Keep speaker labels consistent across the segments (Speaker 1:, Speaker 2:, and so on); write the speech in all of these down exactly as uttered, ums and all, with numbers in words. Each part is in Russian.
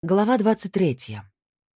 Speaker 1: Глава двадцать третья.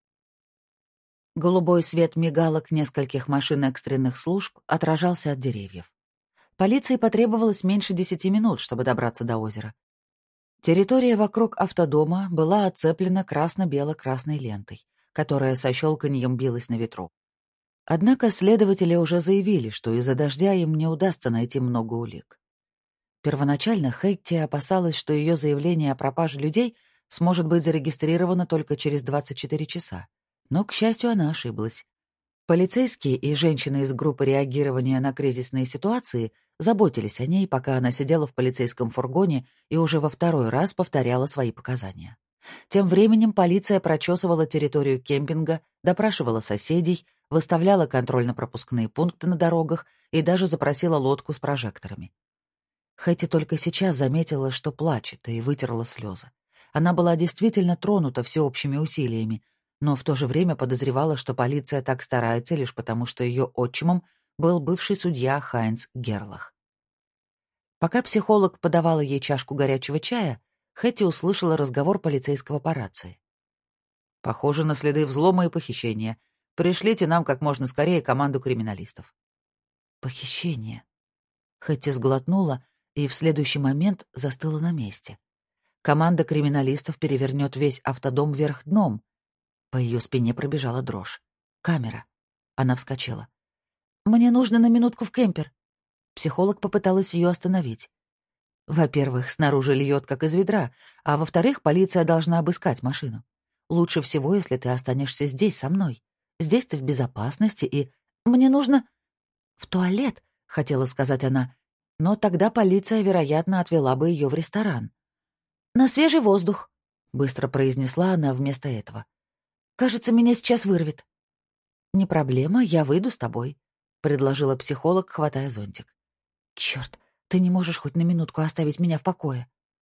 Speaker 1: Голубой свет мигалок нескольких машин экстренных служб отражался от деревьев. Полиции потребовалось меньше десяти минут, чтобы добраться до озера. Территория вокруг автодома была оцеплена красно-бело-красной лентой, которая со щелканьем билась на ветру. Однако следователи уже заявили, что из-за дождя им не удастся найти много улик. Первоначально Хэтти опасалась, что ее заявление о пропаже людей сможет быть зарегистрировано только через двадцать четыре часа. Но, к счастью, она ошиблась. Полицейские и женщины из группы реагирования на кризисные ситуации заботились о ней, пока она сидела в полицейском фургоне и уже во второй раз повторяла свои показания. Тем временем полиция прочесывала территорию кемпинга, допрашивала соседей, выставляла контрольно-пропускные пункты на дорогах и даже запросила лодку с прожекторами. Хэтти только сейчас заметила, что плачет, и вытерла слезы. Она была действительно тронута всеобщими усилиями, но в то же время подозревала, что полиция так старается лишь потому, что ее отчимом был бывший судья Хайнц Герлах. Пока психолог подавала ей чашку горячего чая, Хэтти услышала разговор полицейского по рации. «Похоже на следы взлома и похищения. Пришлите нам как можно скорее команду криминалистов». «Похищение». Хэтти сглотнула и в следующий момент застыла на месте. Команда криминалистов перевернет весь автодом вверх дном. По ее спине пробежала дрожь. Камера. Она вскочила. «Мне нужно на минутку в кемпер». Психолог попыталась ее остановить. «Во-первых, снаружи льет, как из ведра, а во-вторых, полиция должна обыскать машину. Лучше всего, если ты останешься здесь со мной. Здесь ты в безопасности и... Мне нужно...» «В туалет», — хотела сказать она, но тогда полиция, вероятно, отвела бы ее в ресторан. «На свежий воздух», — быстро произнесла она вместо этого. «Кажется, меня сейчас вырвет». «Не проблема, я выйду с тобой», — предложила психолог, хватая зонтик. «Чёрт, ты не можешь хоть на минутку оставить меня в покое».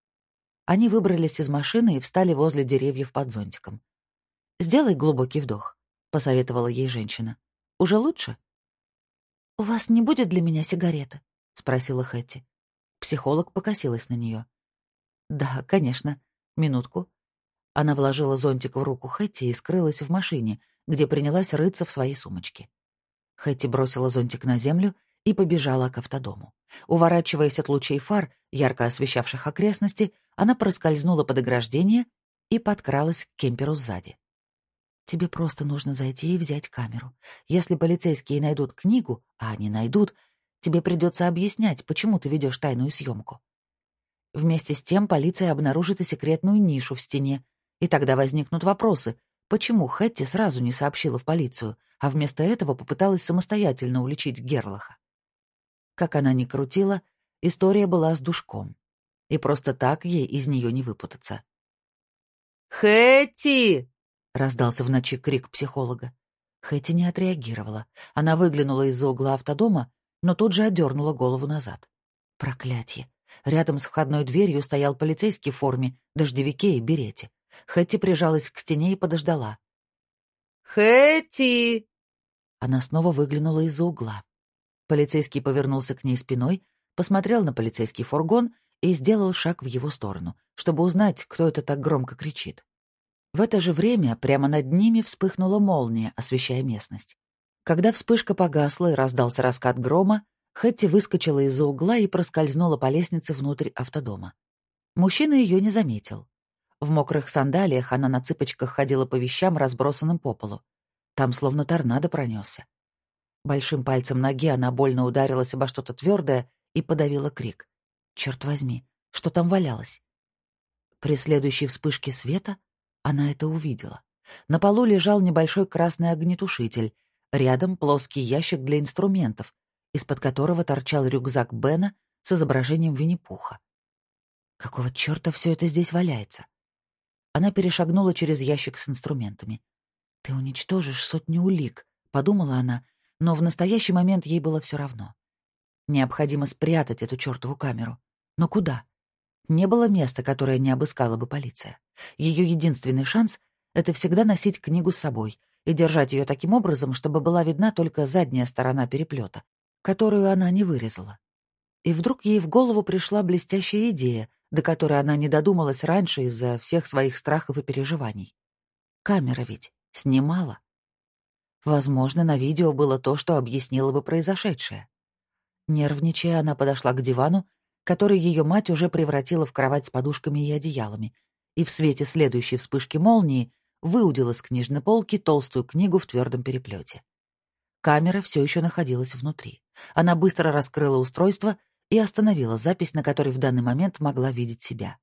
Speaker 1: Они выбрались из машины и встали возле деревьев под зонтиком. «Сделай глубокий вдох», — посоветовала ей женщина. «Уже лучше?» «У вас не будет для меня сигареты?» — спросила Хэтти. Психолог покосилась на нее. «Да, конечно. Минутку». Она вложила зонтик в руку Хэтти и скрылась в машине, где принялась рыться в своей сумочке. Хэтти бросила зонтик на землю и побежала к автодому. Уворачиваясь от лучей фар, ярко освещавших окрестности, она проскользнула под ограждение и подкралась к кемперу сзади. «Тебе просто нужно зайти и взять камеру. Если полицейские найдут книгу, а они найдут, тебе придется объяснять, почему ты ведешь тайную съемку. Вместе с тем полиция обнаружит и секретную нишу в стене, и тогда возникнут вопросы, почему Хэтти сразу не сообщила в полицию, а вместо этого попыталась самостоятельно уличить Герлаха. Как она ни крутила, история была с душком, и просто так ей из нее не выпутаться. «Хэтти!» — раздался в ночи крик психолога. Хэтти не отреагировала. Она выглянула из-за угла автодома, но тут же отдернула голову назад. Проклятье! Рядом с входной дверью стоял полицейский в форме, дождевике и берете. Хэтти прижалась к стене и подождала. «Хэтти!» Она снова выглянула из-за угла. Полицейский повернулся к ней спиной, посмотрел на полицейский фургон и сделал шаг в его сторону, чтобы узнать, кто это так громко кричит. В это же время прямо над ними вспыхнула молния, освещая местность. Когда вспышка погасла и раздался раскат грома, Хэтти выскочила из-за угла и проскользнула по лестнице внутрь автодома. Мужчина ее не заметил. В мокрых сандалиях она на цыпочках ходила по вещам, разбросанным по полу. Там словно торнадо пронесся. Большим пальцем ноги она больно ударилась обо что-то твердое и подавила крик. Черт возьми, что там валялось? При следующей вспышке света она это увидела. На полу лежал небольшой красный огнетушитель, рядом плоский ящик для инструментов, из-под которого торчал рюкзак Бена с изображением Винни-Пуха. Какого черта все это здесь валяется? Она перешагнула через ящик с инструментами. «Ты уничтожишь сотни улик», — подумала она, но в настоящий момент ей было все равно. Необходимо спрятать эту чертову камеру. Но куда? Не было места, которое не обыскала бы полиция. Ее единственный шанс — это всегда носить книгу с собой и держать ее таким образом, чтобы была видна только задняя сторона переплета, которую она не вырезала. И вдруг ей в голову пришла блестящая идея до которой она не додумалась раньше из-за всех своих страхов и переживаний. Камера ведь снимала. Возможно, на видео было то, что объяснило бы произошедшее. Нервничая, она подошла к дивану, который ее мать уже превратила в кровать с подушками и одеялами, и в свете следующей вспышки молнии выудила с книжной полки толстую книгу в твердом переплете. Камера все еще находилась внутри. Она быстро раскрыла устройство и остановила запись, на которой в данный момент могла видеть себя.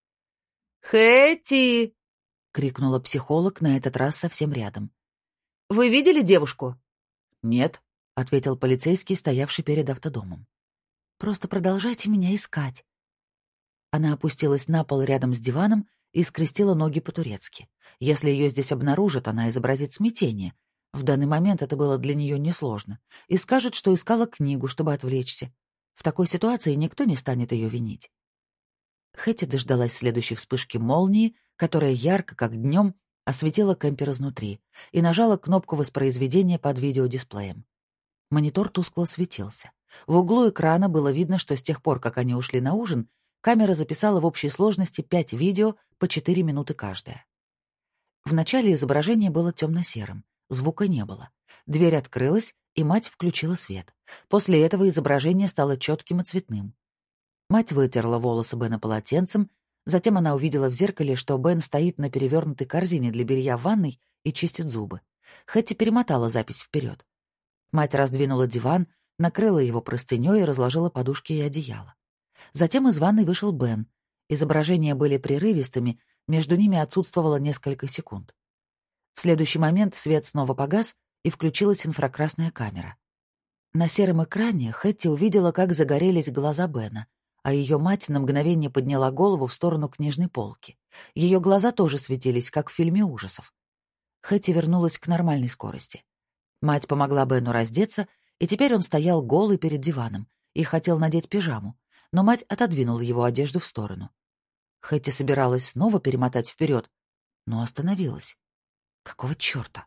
Speaker 1: «Хэти!» — крикнула психолог, на этот раз совсем рядом. «Вы видели девушку?» «Нет», — ответил полицейский, стоявший перед автодомом. «Просто продолжайте меня искать». Она опустилась на пол рядом с диваном и скрестила ноги по-турецки. Если ее здесь обнаружат, она изобразит смятение. В данный момент это было для нее несложно. И скажет, что искала книгу, чтобы отвлечься. В такой ситуации никто не станет ее винить. Хэти дождалась следующей вспышки молнии, которая ярко, как днем, осветила кемпер изнутри, и нажала кнопку воспроизведения под видеодисплеем. Монитор тускло светился. В углу экрана было видно, что с тех пор, как они ушли на ужин, камера записала в общей сложности пять видео по четыре минуты каждое. Вначале изображение было темно-серым, звука не было. Дверь открылась, и мать включила свет. После этого изображение стало четким и цветным. Мать вытерла волосы Бена полотенцем, затем она увидела в зеркале, что Бен стоит на перевернутой корзине для белья в ванной и чистит зубы. Хэти перемотала запись вперед. Мать раздвинула диван, накрыла его простыней и разложила подушки и одеяло. Затем из ванной вышел Бен. Изображения были прерывистыми, между ними отсутствовало несколько секунд. В следующий момент свет снова погас, и включилась инфракрасная камера. На сером экране Хэти увидела, как загорелись глаза Бена, а ее мать на мгновение подняла голову в сторону книжной полки. Ее глаза тоже светились, как в фильме ужасов. Хэти вернулась к нормальной скорости. Мать помогла Бену раздеться, и теперь он стоял голый перед диваном и хотел надеть пижаму, но мать отодвинула его одежду в сторону. Хэти собиралась снова перемотать вперед, но остановилась. Какого черта?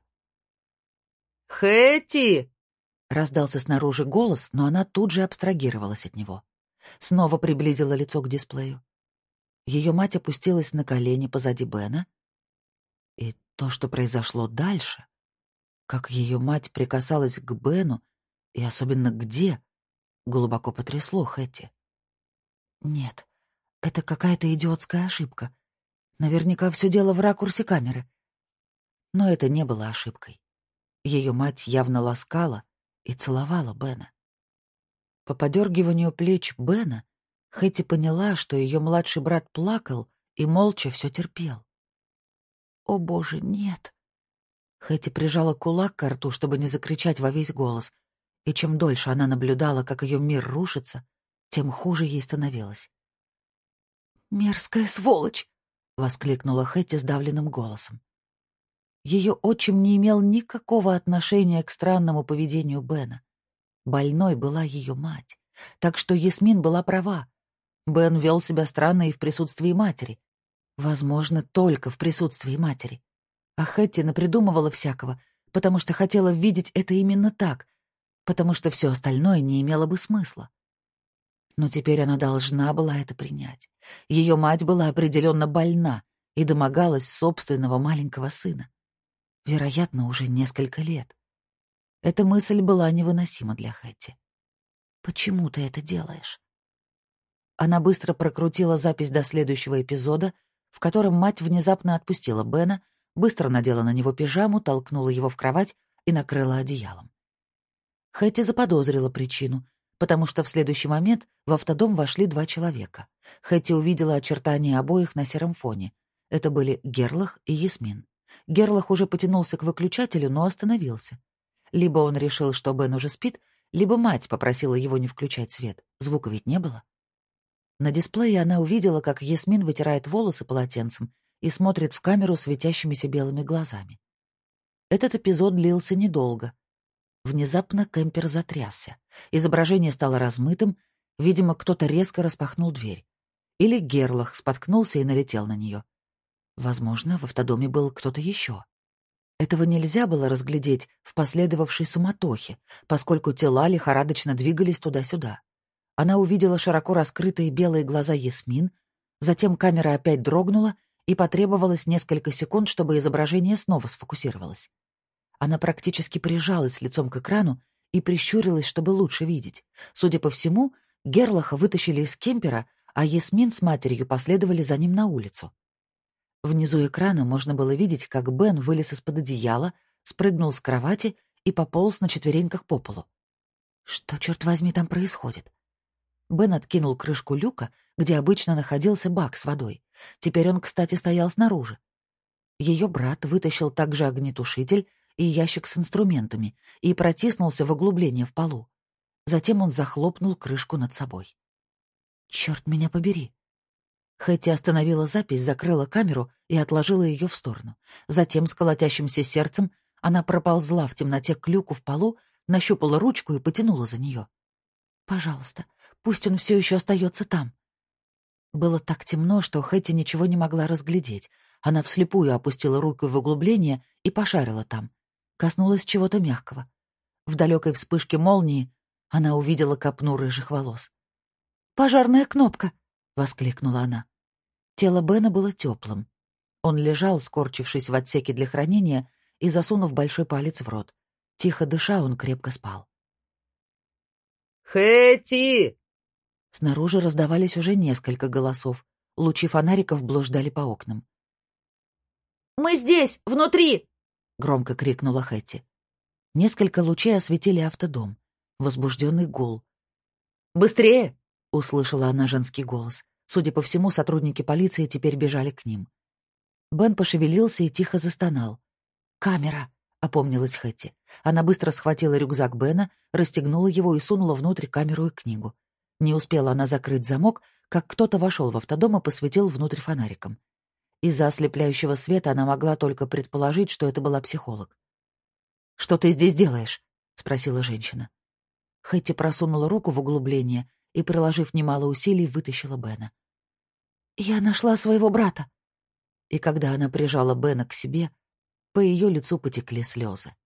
Speaker 1: «Хэти!» — раздался снаружи голос, но она тут же абстрагировалась от него. Снова приблизила лицо к дисплею. Ее мать опустилась на колени позади Бена. И то, что произошло дальше, как ее мать прикасалась к Бену, и особенно где, глубоко потрясло Хэти. Нет, это какая-то идиотская ошибка. Наверняка все дело в ракурсе камеры. Но это не было ошибкой. Ее мать явно ласкала и целовала Бена. По подергиванию плеч Бена Хэти поняла, что ее младший брат плакал и молча все терпел. «О, Боже, нет!» Хэти прижала кулак к рту, чтобы не закричать во весь голос, и чем дольше она наблюдала, как ее мир рушится, тем хуже ей становилось. «Мерзкая сволочь!» — воскликнула Хэти сдавленным голосом. Ее отчим не имел никакого отношения к странному поведению Бена. Больной была ее мать, так что Ясмин была права. Бен вел себя странно и в присутствии матери. Возможно, только в присутствии матери. А Хэти напридумывала всякого, потому что хотела видеть это именно так, потому что все остальное не имело бы смысла. Но теперь она должна была это принять. Ее мать была определенно больна и домогалась собственного маленького сына. Вероятно, уже несколько лет. Эта мысль была невыносима для Хэти. «Почему ты это делаешь?» Она быстро прокрутила запись до следующего эпизода, в котором мать внезапно отпустила Бена, быстро надела на него пижаму, толкнула его в кровать и накрыла одеялом. Хэти заподозрила причину, потому что в следующий момент в автодом вошли два человека. Хэти увидела очертания обоих на сером фоне. Это были Герлах и Ясмин. Герлах уже потянулся к выключателю, но остановился. Либо он решил, что Бен уже спит, либо мать попросила его не включать свет. Звука ведь не было. На дисплее она увидела, как Ясмин вытирает волосы полотенцем и смотрит в камеру светящимися белыми глазами. Этот эпизод длился недолго. Внезапно кемпер затрясся. Изображение стало размытым, видимо, кто-то резко распахнул дверь. Или Герлах споткнулся и налетел на нее. Возможно, в автодоме был кто-то еще. Этого нельзя было разглядеть в последовавшей суматохе, поскольку тела лихорадочно двигались туда-сюда. Она увидела широко раскрытые белые глаза Ясмин, Затем камера опять дрогнула, и потребовалось несколько секунд, чтобы изображение снова сфокусировалось. Она практически прижалась лицом к экрану и прищурилась, чтобы лучше видеть. Судя по всему, Герлаха вытащили из кемпера, а Ясмин с матерью последовали за ним на улицу. Внизу экрана можно было видеть, как Бен вылез из-под одеяла, спрыгнул с кровати и пополз на четвереньках по полу. Что, черт возьми, там происходит? Бен откинул крышку люка, где обычно находился бак с водой. Теперь он, кстати, стоял снаружи. Ее брат вытащил также огнетушитель и ящик с инструментами и протиснулся в углубление в полу. Затем он захлопнул крышку над собой. «Черт меня побери!» Хэти остановила запись, закрыла камеру и отложила ее в сторону. Затем с колотящимся сердцем она проползла в темноте к люку в полу, нащупала ручку и потянула за нее. «Пожалуйста, пусть он все еще остается там». Было так темно, что Хэти ничего не могла разглядеть. Она вслепую опустила руку в углубление и пошарила там. Коснулась чего-то мягкого. В далекой вспышке молнии она увидела копну рыжих волос. «Пожарная кнопка!» — воскликнула она. Тело Бена было теплым. Он лежал, скорчившись в отсеке для хранения и засунув большой палец в рот. Тихо дыша, он крепко спал.
Speaker 2: «Хэти!»
Speaker 1: Снаружи раздавались уже несколько голосов. Лучи фонариков блуждали по окнам.
Speaker 2: «Мы здесь, внутри!»
Speaker 1: — громко крикнула Хэти. Несколько лучей осветили автодом. Возбужденный гул.
Speaker 2: «Быстрее!»
Speaker 1: — услышала она женский голос. Судя по всему, сотрудники полиции теперь бежали к ним. Бен пошевелился и тихо застонал. «Камера!» — опомнилась Хэти. Она быстро схватила рюкзак Бена, расстегнула его и сунула внутрь камеру и книгу. Не успела она закрыть замок, как кто-то вошел в автодом и посветил внутрь фонариком. Из-за ослепляющего света она могла только предположить, что это была психолог. «Что ты здесь делаешь?» — спросила женщина. Хэти просунула руку в углубление и, приложив немало усилий, вытащила Бена. «Я нашла своего брата». И когда она прижала Бена к себе, по ее лицу потекли слезы.